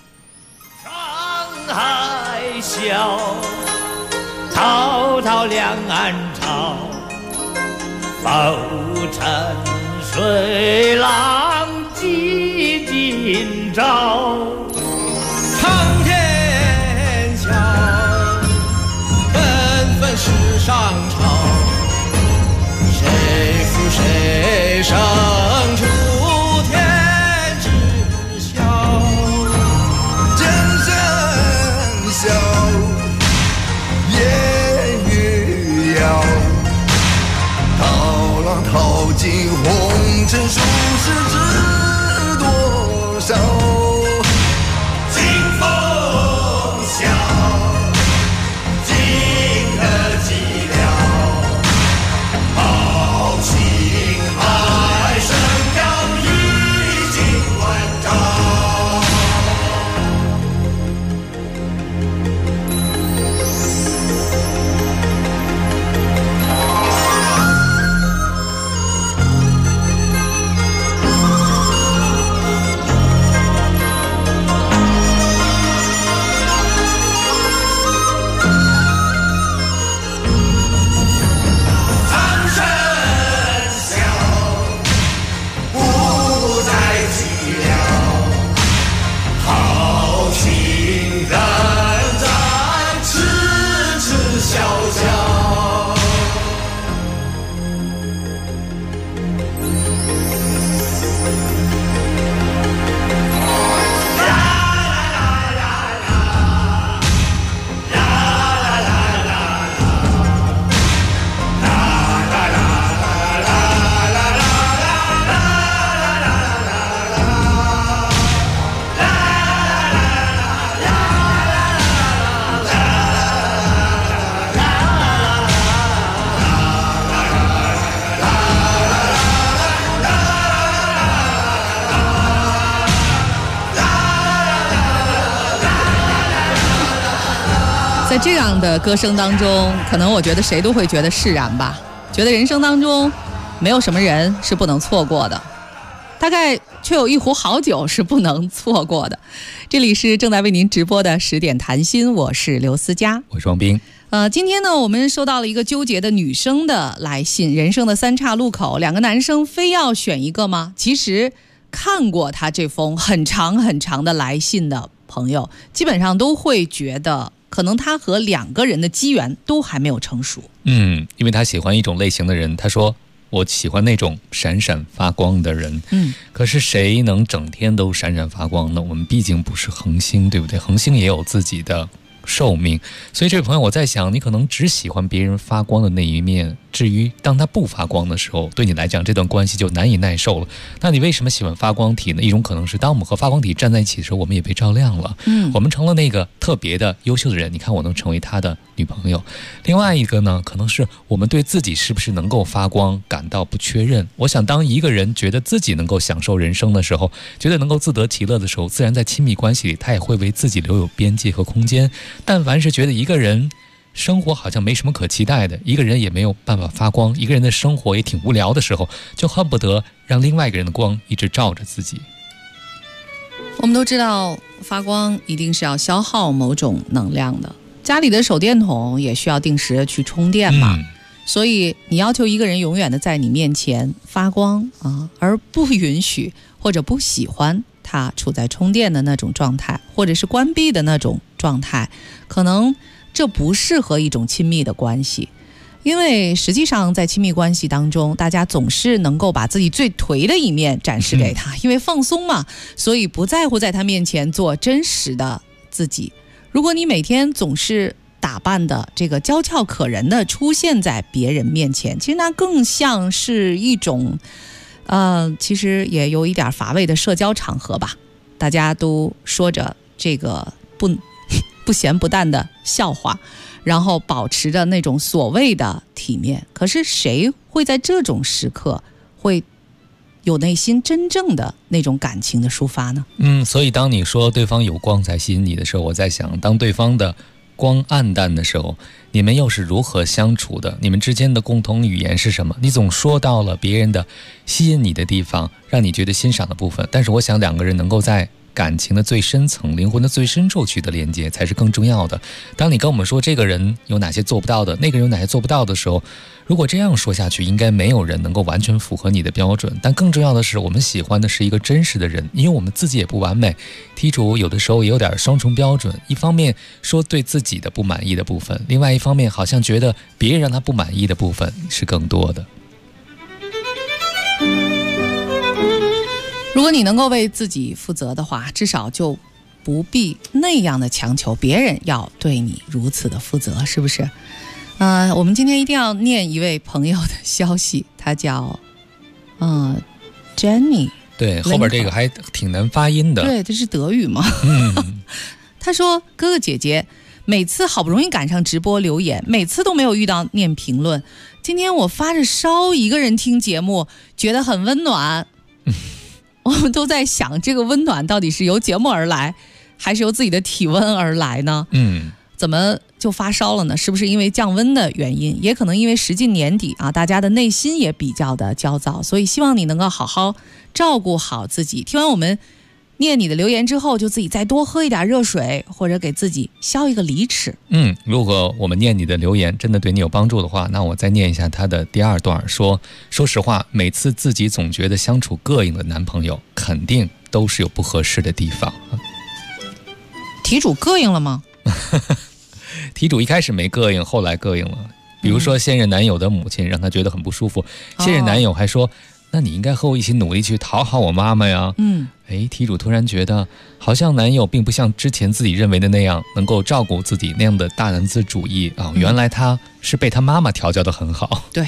海啸滔滔两岸潮，浮沉水浪几今朝。 长天笑，纷纷世上潮，谁负谁胜出天知晓。 烟雨遥，涛浪淘尽红尘，数世知多少。 清风笑，尽可寂寥。豪情海深洋已经万丈。 在这样的歌声当中，可能我觉得谁都会觉得释然吧，觉得人生当中没有什么人是不能错过的，大概却有一壶好酒是不能错过的。这里是正在为您直播的10点谈心，我是刘思佳， 我是王斌。 今天呢，我们收到了一个纠结的女生的来信，人生的三岔路口，两个男生非要选一个吗？其实看过他这封很长很长的来信的朋友，基本上都会觉得可能他和两个人的机缘都还没有成熟。 因为他喜欢一种类型的人，他说我喜欢那种闪闪发光的人。可是谁能整天都闪闪发光呢？我们毕竟不是恒星，对不对？恒星也有自己的寿命，所以这位朋友，我在想，你可能只喜欢别人发光的那一面，至于当他不发光的时候，对你来讲这段关系就难以耐受了。那你为什么喜欢发光体呢？一种可能是当我们和发光体站在一起的时候，我们也被照亮了，我们成了那个特别的优秀的人，你看我能成为他的女朋友。另外一个呢，可能是我们对自己是不是能够发光感到不确认。我想当一个人觉得自己能够享受人生的时候，觉得能够自得其乐的时候，自然在亲密关系里他也会为自己留有边界和空间。但凡是觉得一个人生活好像没什么可期待的，一个人也没有办法发光，一个人的生活也挺无聊的时候，就恨不得让另外一个人的光一直照着自己。 我们都知道发光一定是要消耗某种能量的，家里的手电筒也需要定时的去充电嘛，所以你要求一个人永远的在你面前发光而不允许或者不喜欢他处在充电的那种状态，或者是关闭的那种状态，可能这不适合一种亲密的关系。因为实际上在亲密关系当中，大家总是能够把自己最颓的一面展示给他，因为放松嘛，所以不在乎在他面前做真实的自己。如果你每天总是打扮的这个娇俏可人的出现在别人面前，其实那更像是一种其实也有一点乏味的社交场合吧，大家都说着这个不咸不淡的笑话，然后保持着那种所谓的体面。可是谁会在这种时刻会有内心真正的那种感情的抒发呢？ 所以当你说对方有光才吸引你的时候，我在想，当对方的光暗淡的时候，你们又是如何相处的？你们之间的共同语言是什么？你总说到了别人的吸引你的地方，让你觉得欣赏的部分，但是我想两个人能够在感情的最深层、灵魂的最深处取得连接才是更重要的。当你跟我们说这个人有哪些做不到的，那个人有哪些做不到的时候，如果这样说下去，应该没有人能够完全符合你的标准。但更重要的是，我们喜欢的是一个真实的人，因为我们自己也不完美，题主有的时候也有点双重标准，一方面说对自己的不满意的部分，另外一方面好像觉得别人让他不满意的部分是更多的。 如果你能够为自己负责的话，至少就不必那样的强求别人要对你如此的负责，是不是？我们今天一定要念一位朋友的消息，他叫Jenny。 对，后边这个还挺难发音的。 对，这是德语吗？他说：哥哥姐姐，每次好不容易赶上直播留言，每次都没有遇到念评论。今天我发着烧一个人听节目，觉得很温暖。我们都在想，这个温暖到底是由节目而来，还是由自己的体温而来呢？怎么就发烧了呢？是不是因为降温的原因？也可能因为时近年底大家的内心也比较的焦躁，所以希望你能够好好照顾好自己。听完我们念你的留言之后，就自己再多喝一点热水，或者给自己消一个梨齿。 如果我们念你的留言真的对你有帮助的话，那我再念一下他的第二段，说实话，每次自己总觉得相处膈应的男朋友，肯定都是有不合适的地方。 题主膈应了吗？ 题主一开始没膈应，后来膈应了。比如说现任男友的母亲让他觉得很不舒服，现任男友还说那你应该和我一起努力去讨好我妈妈呀。题主突然觉得好像男友并不像之前自己认为的那样能够照顾自己，那样的大男子主义原来他是被他妈妈调教得很好。 对，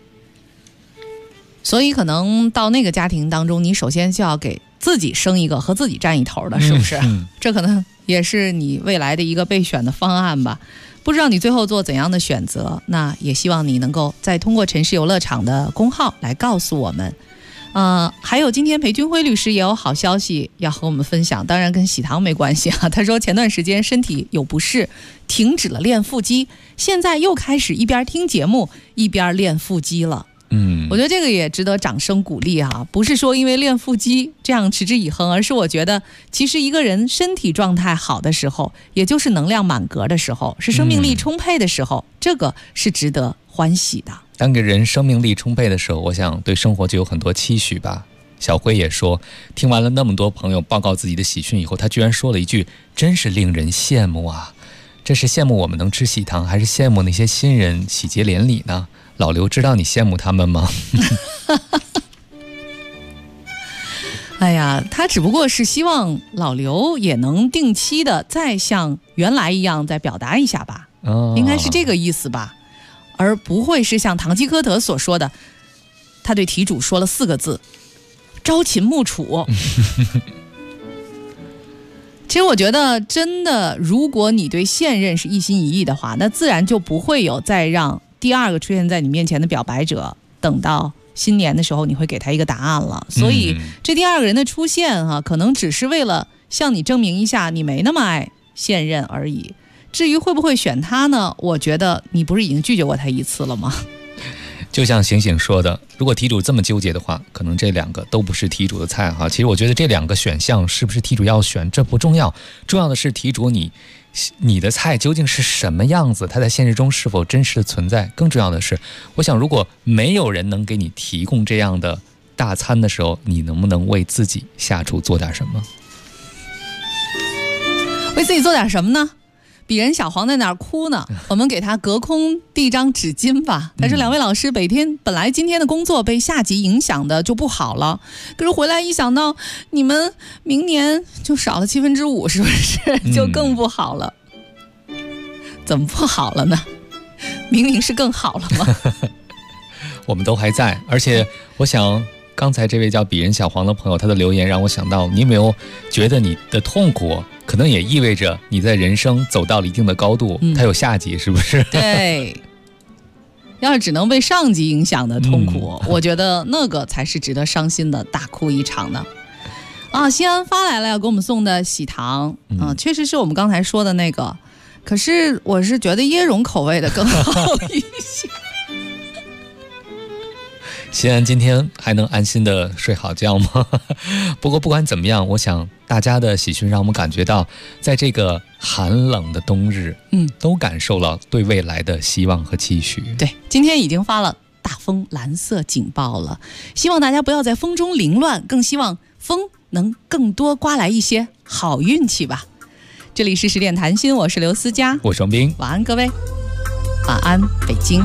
所以可能到那个家庭当中，你首先就要给自己生一个和自己站一头的，是不是？这可能也是你未来的一个备选的方案吧。不知道你最后做怎样的选择，那也希望你能够再通过城市游乐场的公号来告诉我们。 还有今天裴军辉律师也有好消息要和我们分享，当然跟喜糖没关系啊。他说前段时间身体有不适，停止了练腹肌，现在又开始一边听节目一边练腹肌了。我觉得这个也值得掌声鼓励啊！不是说因为练腹肌这样持之以恒，而是我觉得其实一个人身体状态好的时候，也就是能量满格的时候，是生命力充沛的时候，这个是值得欢喜的。 当个人生命力充沛的时候，我想对生活就有很多期许吧。小辉也说，听完了那么多朋友报告自己的喜讯以后，他居然说了一句，真是令人羡慕啊！这是羡慕我们能吃喜糖，还是羡慕那些新人喜结连理呢？老刘知道你羡慕他们吗？ 哎呀，他只不过是希望老刘也能定期的再像原来一样再表达一下吧，应该是这个意思吧，而不会是像堂吉诃德所说的，他对题主说了4个字：朝秦暮楚。其实我觉得真的，如果你对现任是一心一意的话，那自然就不会有再让第二个出现在你面前的表白者等到新年的时候你会给他一个答案了。所以这第二个人的出现可能只是为了向你证明一下你没那么爱现任而已。至于会不会选他呢，我觉得你不是已经拒绝过他一次了吗？ 就像醒醒说的，如果题主这么纠结的话，可能这2个都不是题主的菜哈。其实我觉得这2个选项是不是题主要选，这不重要，重要的是题主你的菜究竟是什么样子，它在现实中是否真实的存在。更重要的是，我想如果没有人能给你提供这样的大餐的时候，你能不能为自己下厨做点什么？ 为自己做点什么呢？鄙人小黄在那儿哭呢，我们给他隔空递一张纸巾吧。他说2位老师，本来今天的工作被下级影响的就不好了，可是回来一想到你们明年就少了5/7，是不是就更不好了？怎么不好了呢？明明是更好了吗？ 我们都还在，而且我想刚才这位叫鄙人小黄的朋友，他的留言让我想到，你有没有觉得你的痛苦可能也意味着你在人生走到了一定的高度，它有下级，是不是？对， 要是只能被上级影响的痛苦，我觉得那个才是值得伤心的，大哭一场呢。西安发来了要给我们送的喜糖，确实是我们刚才说的那个，可是我是觉得椰蓉口味的更好一些。 西安今天还能安心的睡好觉吗？不过不管怎么样，我想大家的喜讯让我们感觉到，在这个寒冷的冬日，都感受了对未来的希望和期许。 对，今天已经发了大风蓝色警报了，希望大家不要在风中凌乱，更希望风能更多刮来一些好运气吧。这里是10点谈心，我是刘思佳， 我是王斌， 晚安各位，晚安北京。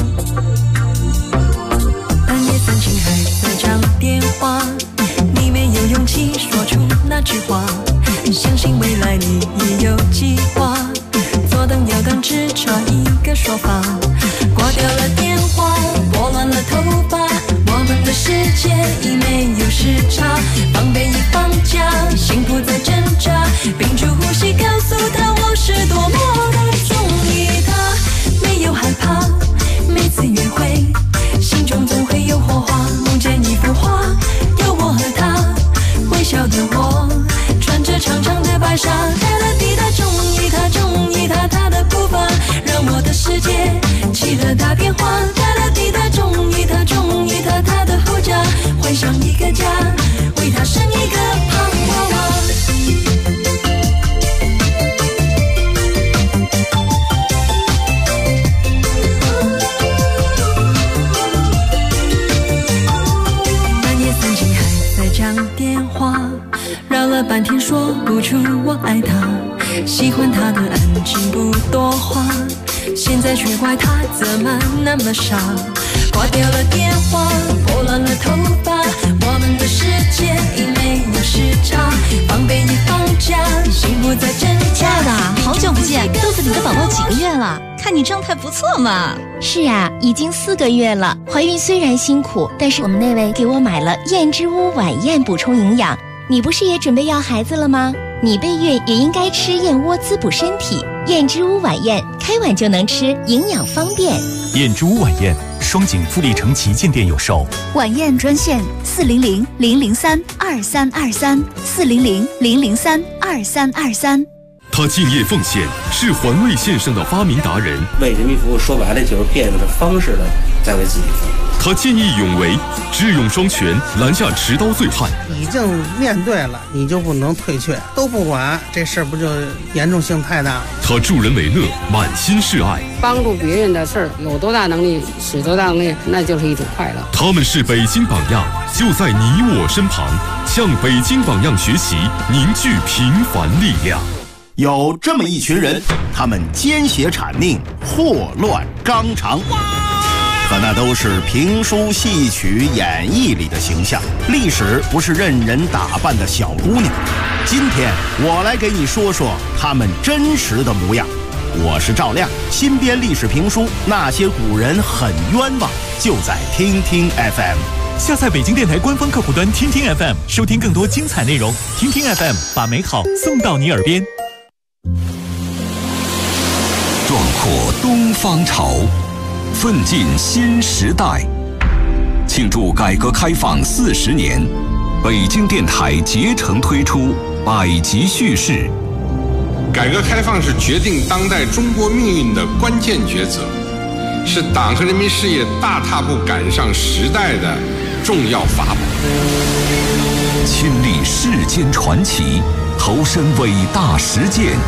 3更还在讲电话，你没有勇气说出那句话，相信未来你也有计划，左等右等只差一个说法，挂掉了电话，拨乱了头发，我们的世界已没有时差，防备已放假，心不再挣扎，屏住呼吸告诉他我是多么的中意他，没有害怕，每次约会心中总会有火花，梦见一幅画，有我和他，微笑的我穿着长长的白纱，哒哒滴答，中意他，中意他，他的步伐让我的世界起了大变化，哒哒滴答，中意他，中意他，他的后家换上一个家，为他生一个胖娃娃。绕了半天说不出我爱他，喜欢他的安静不多话，现在却怪他怎么那么傻，挂掉了电话，拨乱了头发，我们的世界已没有时差，防备已放假，心不再挣扎。 亲爱的，好久不见，肚子里的宝宝几个月了？看你状态不错嘛。 是啊，已经4个月了。怀孕虽然辛苦，但是我们那位给我买了燕之屋晚宴补充营养。你不是也准备要孩子了吗？你备孕也应该吃燕窝滋补身体。 燕之屋晚宴，开碗就能吃，营养方便。 燕之屋晚宴，双井富力城旗舰店有售。 晚宴专线400-003-2323，400-003-2323。 他敬业奉献，是环卫线上的发明达人。 为人民服务，说白了就是变着方式的在为自己服务。 他见义勇为，智勇双全，拦下持刀醉汉。 已经面对了，你就不能退却，都不管，这事儿不就严重性太大了？ 他助人为乐，满心是爱， 帮助别人的事儿，有多大能力使多大能力，那就是一种快乐。 他们是北京榜样，就在你我身旁，向北京榜样学习，凝聚平凡力量。 有这么一群人，他们奸邪谄佞，祸乱纲常，可那都是评书、戏曲、演绎里的形象。历史不是任人打扮的小姑娘。今天我来给你说说他们真实的模样。我是赵亮，新编历史评书《那些古人很冤枉》，就在听听 FM。 下载北京电台官方客户端听听 FM， 收听更多精彩内容。听听 FM， 把美好送到你耳边。 壮阔东方潮，奋进新时代。庆祝改革开放40年，北京电台竭诚推出百集叙事。 改革开放是决定当代中国命运的关键抉择，是党和人民事业大踏步赶上时代的重要法宝。 亲历世间传奇，投身伟大实践，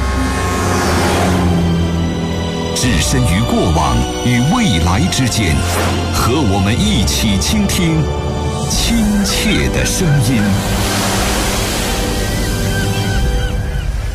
置身于过往与未来之间，和我们一起倾听亲切的声音。